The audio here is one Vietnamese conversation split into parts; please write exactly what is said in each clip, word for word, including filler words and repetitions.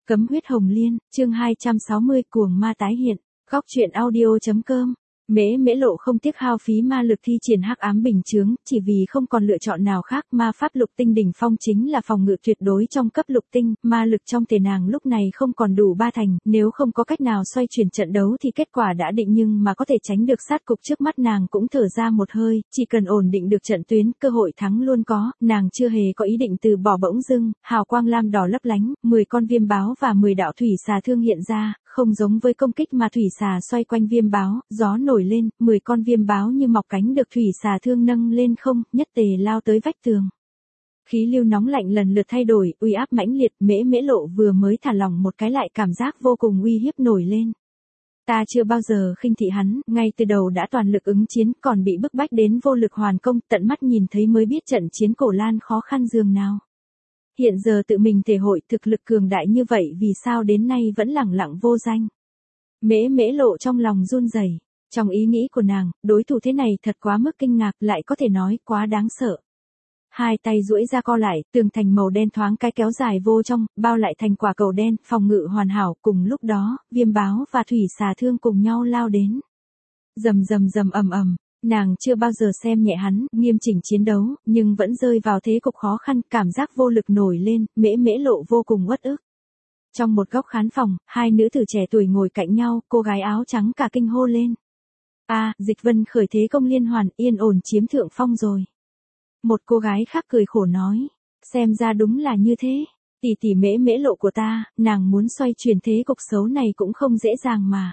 Cấm huyết hồng liên, chương hai trăm sáu mươi cuồng ma tái hiện. Góc truyện audio chấm com. Mễ Mễ Lộ không tiếc hao phí ma lực thi triển hắc ám bình chướng, chỉ vì không còn lựa chọn nào khác. Ma pháp lục tinh đỉnh phong chính là phòng ngự tuyệt đối trong cấp lục tinh, ma lực trong thể nàng lúc này không còn đủ ba thành, nếu không có cách nào xoay chuyển trận đấu thì kết quả đã định, nhưng mà có thể tránh được sát cục trước mắt nàng cũng thở ra một hơi, chỉ cần ổn định được trận tuyến, cơ hội thắng luôn có. Nàng chưa hề có ý định từ bỏ. Bỗng dưng, hào quang lam đỏ lấp lánh, mười con viêm báo và mười đạo thủy xà thương hiện ra. Không giống với công kích mà thủy xà xoay quanh viêm báo, gió nổi lên, mười con viêm báo như mọc cánh được thủy xà thương nâng lên không, nhất tề lao tới vách tường. Khí lưu nóng lạnh lần lượt thay đổi, uy áp mãnh liệt. Mễ Mễ Lộ vừa mới thả lỏng một cái lại cảm giác vô cùng uy hiếp nổi lên. Ta chưa bao giờ khinh thị hắn, ngay từ đầu đã toàn lực ứng chiến, còn bị bức bách đến vô lực hoàn công, tận mắt nhìn thấy mới biết trận chiến Cổ Lan khó khăn dường nào. Hiện giờ tự mình thể hội thực lực cường đại như vậy, vì sao đến nay vẫn lẳng lặng vô danh. Mễ Mễ Lộ trong lòng run rẩy. Trong ý nghĩ của nàng, đối thủ thế này thật quá mức kinh ngạc, lại có thể nói quá đáng sợ. Hai tay duỗi ra co lại, tường thành màu đen thoáng cái kéo dài vô trong, bao lại thành quả cầu đen, phòng ngự hoàn hảo. Cùng lúc đó, viêm báo và thủy xà thương cùng nhau lao đến. Rầm rầm rầm ầm ầm. Nàng chưa bao giờ xem nhẹ hắn, nghiêm chỉnh chiến đấu, nhưng vẫn rơi vào thế cục khó khăn, cảm giác vô lực nổi lên. Mễ Mễ Lộ vô cùng uất ức. Trong một góc khán phòng, hai nữ tử trẻ tuổi ngồi cạnh nhau, cô gái áo trắng cả kinh hô lên. A, à, Dịch Vân khởi thế công liên hoàn, yên ổn chiếm thượng phong rồi. Một cô gái khác cười khổ nói, xem ra đúng là như thế. Tỷ tỷ Mễ Mễ Lộ của ta, nàng muốn xoay chuyển thế cục xấu này cũng không dễ dàng mà.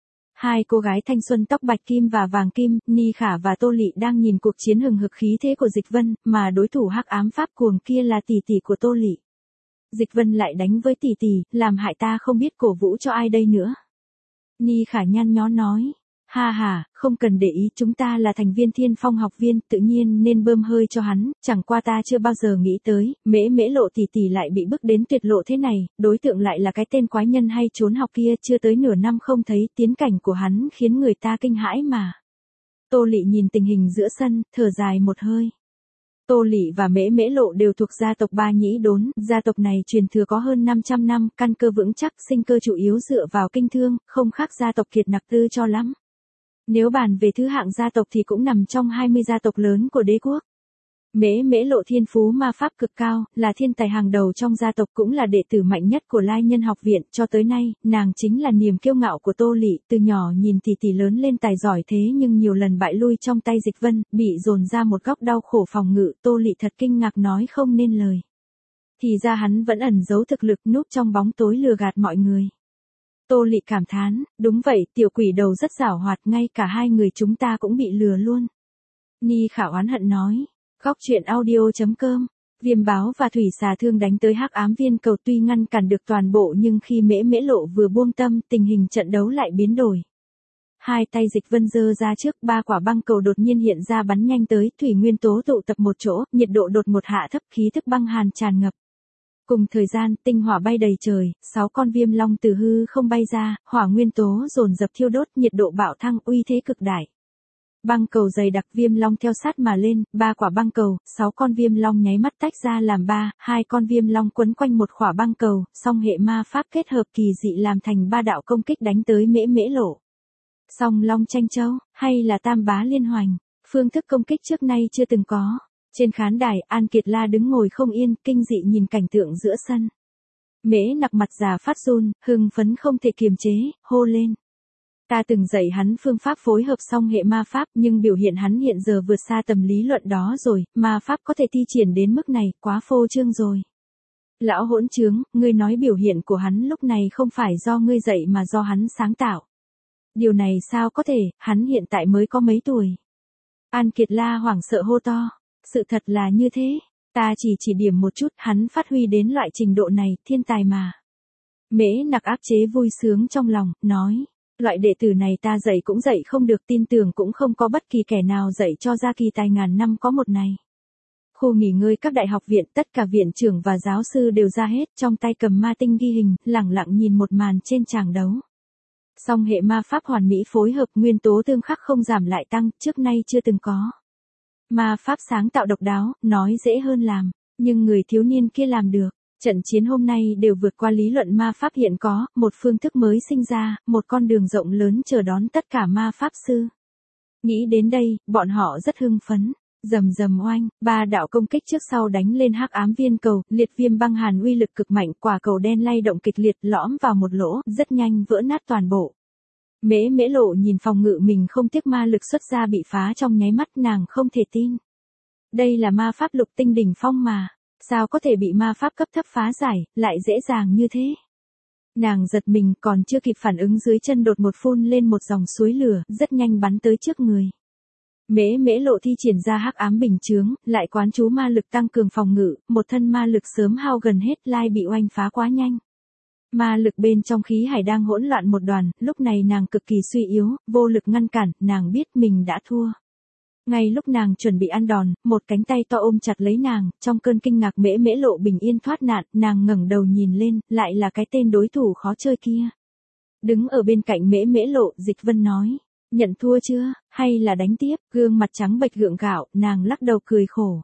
Hai cô gái thanh xuân tóc bạch kim và vàng kim, Ni Khả và Tô Lị đang nhìn cuộc chiến hừng hực khí thế của Dịch Vân, mà đối thủ hắc ám pháp cuồng kia là tỷ tỷ của Tô Lị. Dịch Vân lại đánh với tỷ tỷ, làm hại ta không biết cổ vũ cho ai đây nữa. Ni Khả nhăn nhó nói, ha ha, không cần để ý, chúng ta là thành viên Thiên Phong học viên, tự nhiên nên bơm hơi cho hắn, chẳng qua ta chưa bao giờ nghĩ tới, Mễ Mễ Lộ tỷ tỷ lại bị bức đến tuyệt lộ thế này, đối tượng lại là cái tên quái nhân hay trốn học kia, chưa tới nửa năm không thấy, tiến cảnh của hắn khiến người ta kinh hãi mà. Tô Lị nhìn tình hình giữa sân, thở dài một hơi. Tô Lị và Mễ Mễ Lộ đều thuộc gia tộc Ba Nhĩ Đốn, gia tộc này truyền thừa có hơn năm trăm năm, căn cơ vững chắc, sinh cơ chủ yếu dựa vào kinh thương, không khác gia tộc Kiệt Nặc Tư cho lắm. Nếu bàn về thứ hạng gia tộc thì cũng nằm trong hai mươi gia tộc lớn của đế quốc. Mễ Mễ Lộ thiên phú ma pháp cực cao, là thiên tài hàng đầu trong gia tộc, cũng là đệ tử mạnh nhất của Lai Nhân học viện, cho tới nay, nàng chính là niềm kiêu ngạo của Tô Lị, từ nhỏ nhìn tỷ tỷ lớn lên tài giỏi thế nhưng nhiều lần bại lui trong tay Dịch Vân, bị dồn ra một góc đau khổ phòng ngự, Tô Lị thật kinh ngạc nói không nên lời. Thì ra hắn vẫn ẩn giấu thực lực, núp trong bóng tối lừa gạt mọi người. Tô Lị cảm thán, đúng vậy, tiểu quỷ đầu rất giảo hoạt, ngay cả hai người chúng ta cũng bị lừa luôn. Ni Khả oán hận nói. Góc truyện audio chấm com. Viêm báo và thủy xà thương đánh tới hắc ám viên cầu, tuy ngăn cản được toàn bộ nhưng khi Mễ Mễ Lộ vừa buông tâm, tình hình trận đấu lại biến đổi. Hai tay Dịch Vân giơ ra trước, ba quả băng cầu đột nhiên hiện ra bắn nhanh tới, thủy nguyên tố tụ tập một chỗ, nhiệt độ đột ngột hạ thấp, khí thức băng hàn tràn ngập. Cùng thời gian, tinh hỏa bay đầy trời, sáu con viêm long từ hư không bay ra, hỏa nguyên tố dồn dập thiêu đốt, nhiệt độ bạo thăng, uy thế cực đại. Băng cầu dày đặc, viêm long theo sát mà lên, ba quả băng cầu, sáu con viêm long nháy mắt tách ra làm ba, hai con viêm long quấn quanh một khỏa băng cầu, song hệ ma pháp kết hợp kỳ dị làm thành ba đạo công kích đánh tới Mễ Mễ Lộ. Song long tranh châu, hay là tam bá liên hoành, phương thức công kích trước nay chưa từng có. Trên khán đài, An Kiệt La đứng ngồi không yên, kinh dị nhìn cảnh tượng giữa sân. Mễ Nặc mặt già phát run, hưng phấn không thể kiềm chế, hô lên. Ta từng dạy hắn phương pháp phối hợp song hệ ma pháp, nhưng biểu hiện hắn hiện giờ vượt xa tầm lý luận đó rồi, ma pháp có thể thi triển đến mức này, quá phô trương rồi. Lão hỗn trướng, ngươi nói biểu hiện của hắn lúc này không phải do ngươi dạy mà do hắn sáng tạo. Điều này sao có thể, hắn hiện tại mới có mấy tuổi. An Kiệt La hoảng sợ hô to, sự thật là như thế, ta chỉ chỉ điểm một chút, hắn phát huy đến loại trình độ này, thiên tài mà. Mễ Nặc áp chế vui sướng trong lòng, nói. Loại đệ tử này ta dạy cũng dạy không được, tin tưởng cũng không có bất kỳ kẻ nào dạy cho ra kỳ tài ngàn năm có một này. Khu nghỉ ngơi các đại học viện, tất cả viện trưởng và giáo sư đều ra hết, trong tay cầm ma tinh ghi hình, lẳng lặng nhìn một màn trên tràng đấu. Song hệ ma pháp hoàn mỹ phối hợp, nguyên tố tương khắc không giảm lại tăng, trước nay chưa từng có. Ma pháp sáng tạo độc đáo, nói dễ hơn làm, nhưng người thiếu niên kia làm được. Trận chiến hôm nay đều vượt qua lý luận ma pháp hiện có, một phương thức mới sinh ra, một con đường rộng lớn chờ đón tất cả ma pháp sư. Nghĩ đến đây, bọn họ rất hưng phấn. Rầm rầm oanh, ba đạo công kích trước sau đánh lên hắc ám viên cầu, liệt viêm băng hàn uy lực cực mạnh, quả cầu đen lay động kịch liệt lõm vào một lỗ, rất nhanh vỡ nát toàn bộ. Mễ Mễ Lộ nhìn phòng ngự mình không tiếc ma lực xuất ra bị phá trong nháy mắt, nàng không thể tin. Đây là ma pháp lục tinh đỉnh phong mà, sao có thể bị ma pháp cấp thấp phá giải, lại dễ dàng như thế. Nàng giật mình, còn chưa kịp phản ứng dưới chân đột một phun lên một dòng suối lửa, rất nhanh bắn tới trước người. Mễ Mễ Lộ thi triển ra hắc ám bình chướng, lại quán chú ma lực tăng cường phòng ngự, một thân ma lực sớm hao gần hết lai bị oanh phá quá nhanh. Ma lực bên trong khí hải đang hỗn loạn một đoàn, lúc này nàng cực kỳ suy yếu, vô lực ngăn cản, nàng biết mình đã thua. Ngay lúc nàng chuẩn bị ăn đòn, một cánh tay to ôm chặt lấy nàng, trong cơn kinh ngạc Mễ Mễ Lộ bình yên thoát nạn, nàng ngẩng đầu nhìn lên, lại là cái tên đối thủ khó chơi kia. Đứng ở bên cạnh Mễ Mễ Lộ, Dịch Vân nói, nhận thua chưa, hay là đánh tiếp, gương mặt trắng bệch gượng gạo, nàng lắc đầu cười khổ.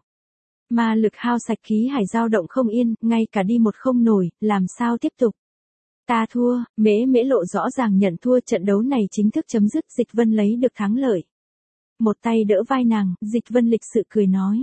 Ma lực hao sạch, khí hải dao động không yên, ngay cả đi một không nổi, làm sao tiếp tục. Ta thua, Mễ Mễ Lộ rõ ràng nhận thua, trận đấu này chính thức chấm dứt, Dịch Vân lấy được thắng lợi. Một tay đỡ vai nàng, Dịch Vân lịch sự cười nói.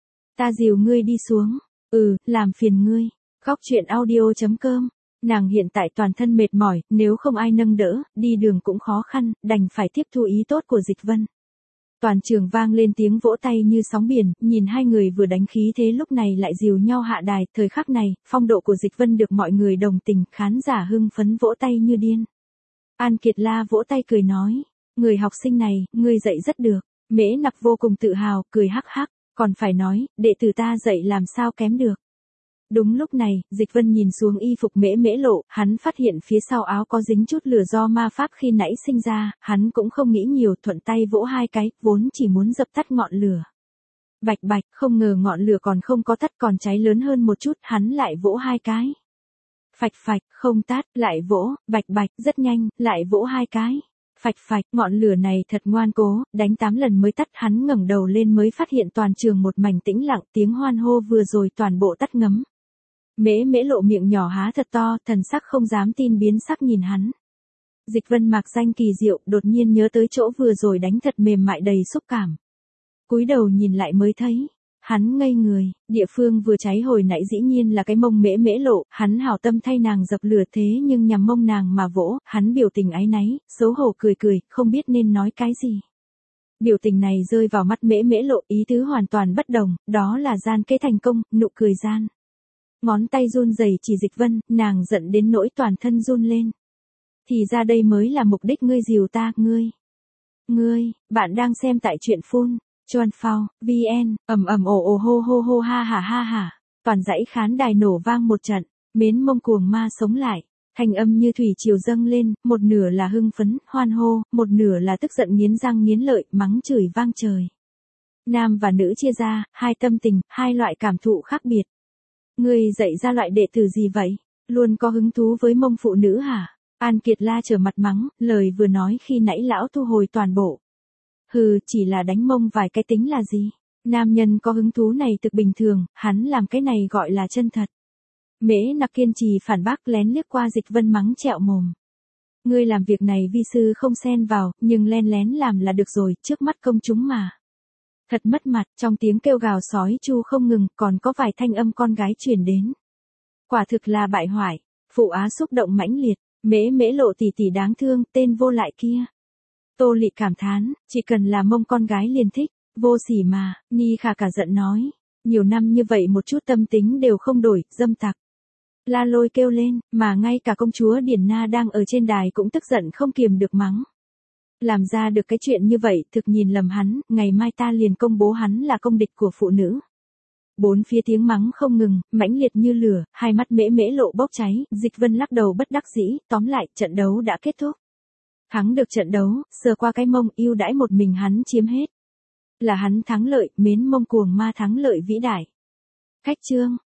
Ta dìu ngươi đi xuống, ừ, làm phiền ngươi, góc chuyện audio chấm com. Nàng hiện tại toàn thân mệt mỏi, nếu không ai nâng đỡ, đi đường cũng khó khăn, đành phải tiếp thu ý tốt của Dịch Vân. Toàn trường vang lên tiếng vỗ tay như sóng biển, nhìn hai người vừa đánh khí thế lúc này lại dìu nhau hạ đài, thời khắc này, phong độ của Dịch Vân được mọi người đồng tình, khán giả hưng phấn vỗ tay như điên. An Kiệt La vỗ tay cười nói, người học sinh này, ngươi dạy rất được, Mễ Nặc vô cùng tự hào, cười hắc hắc, còn phải nói, đệ tử ta dạy làm sao kém được. Đúng lúc này, Dịch Vân nhìn xuống y phục Mễ Mễ Lộ, hắn phát hiện phía sau áo có dính chút lửa do ma pháp khi nãy sinh ra, hắn cũng không nghĩ nhiều, thuận tay vỗ hai cái, vốn chỉ muốn dập tắt ngọn lửa. Bạch bạch, không ngờ ngọn lửa còn không có tắt, còn cháy lớn hơn một chút, hắn lại vỗ hai cái. Phạch phạch, không tắt, lại vỗ, bạch bạch, rất nhanh, lại vỗ hai cái. Phạch phạch, ngọn lửa này thật ngoan cố, đánh tám lần mới tắt, hắn ngẩng đầu lên mới phát hiện toàn trường một mảnh tĩnh lặng, tiếng hoan hô vừa rồi toàn bộ tắt ngấm. Mễ Mễ Lộ miệng nhỏ há thật to, thần sắc không dám tin biến sắc nhìn hắn. Dịch Vân mạc danh kỳ diệu, đột nhiên nhớ tới chỗ vừa rồi đánh thật mềm mại đầy xúc cảm. Cúi đầu nhìn lại mới thấy, hắn ngây người, địa phương vừa cháy hồi nãy dĩ nhiên là cái mông Mễ Mễ Lộ, hắn hảo tâm thay nàng dập lửa thế nhưng nhằm mông nàng mà vỗ, hắn biểu tình áy náy, xấu hổ cười cười, không biết nên nói cái gì. Biểu tình này rơi vào mắt Mễ Mễ Lộ, ý tứ hoàn toàn bất đồng, đó là gian kế thành công, nụ cười gian. Ngón tay run rẩy chỉ Dịch Vân, nàng giận đến nỗi toàn thân run lên. Thì ra đây mới là mục đích ngươi dìu ta, ngươi. Ngươi, bạn đang xem tại truyện phun, Chuan Phao, vn, ầm ầm ồ ồ hô hô hô ha ha ha ha. Toàn dãy khán đài nổ vang một trận, mến mông cuồng ma sống lại. Thanh âm như thủy triều dâng lên, một nửa là hưng phấn, hoan hô, một nửa là tức giận nghiến răng nghiến lợi, mắng chửi vang trời. Nam và nữ chia ra, hai tâm tình, hai loại cảm thụ khác biệt. Ngươi dạy ra loại đệ tử gì vậy? Luôn có hứng thú với mông phụ nữ hả? An Kiệt La trở mặt mắng, lời vừa nói khi nãy lão thu hồi toàn bộ. Hừ, chỉ là đánh mông vài cái tính là gì? Nam nhân có hứng thú này thực bình thường, hắn làm cái này gọi là chân thật. Mễ Nặc kiên trì phản bác, lén liếc qua Dịch Vân mắng trẹo mồm. Ngươi làm việc này vi sư không xen vào, nhưng len lén làm là được rồi, trước mắt công chúng mà. Thật mất mặt, trong tiếng kêu gào sói chu không ngừng, còn có vài thanh âm con gái truyền đến. Quả thực là bại hoại, phụ á xúc động mãnh liệt, Mễ Mễ Lộ tỷ tỷ đáng thương, tên vô lại kia. Tô Lị cảm thán, chỉ cần là mông con gái liền thích, vô sỉ mà, Ni Khả cả giận nói, nhiều năm như vậy một chút tâm tính đều không đổi, dâm tặc. La Lôi kêu lên, mà ngay cả công chúa Điển Na đang ở trên đài cũng tức giận không kiềm được mắng. Làm ra được cái chuyện như vậy, thực nhìn lầm hắn, ngày mai ta liền công bố hắn là công địch của phụ nữ. Bốn phía tiếng mắng không ngừng, mãnh liệt như lửa, hai mắt Mễ Mễ Lộ bốc cháy, Dịch Vân lắc đầu bất đắc dĩ, tóm lại, trận đấu đã kết thúc. Thắng được trận đấu, sờ qua cái mông, ưu đãi một mình hắn chiếm hết. Là hắn thắng lợi, mến mông cuồng ma thắng lợi vĩ đại. Khách chương.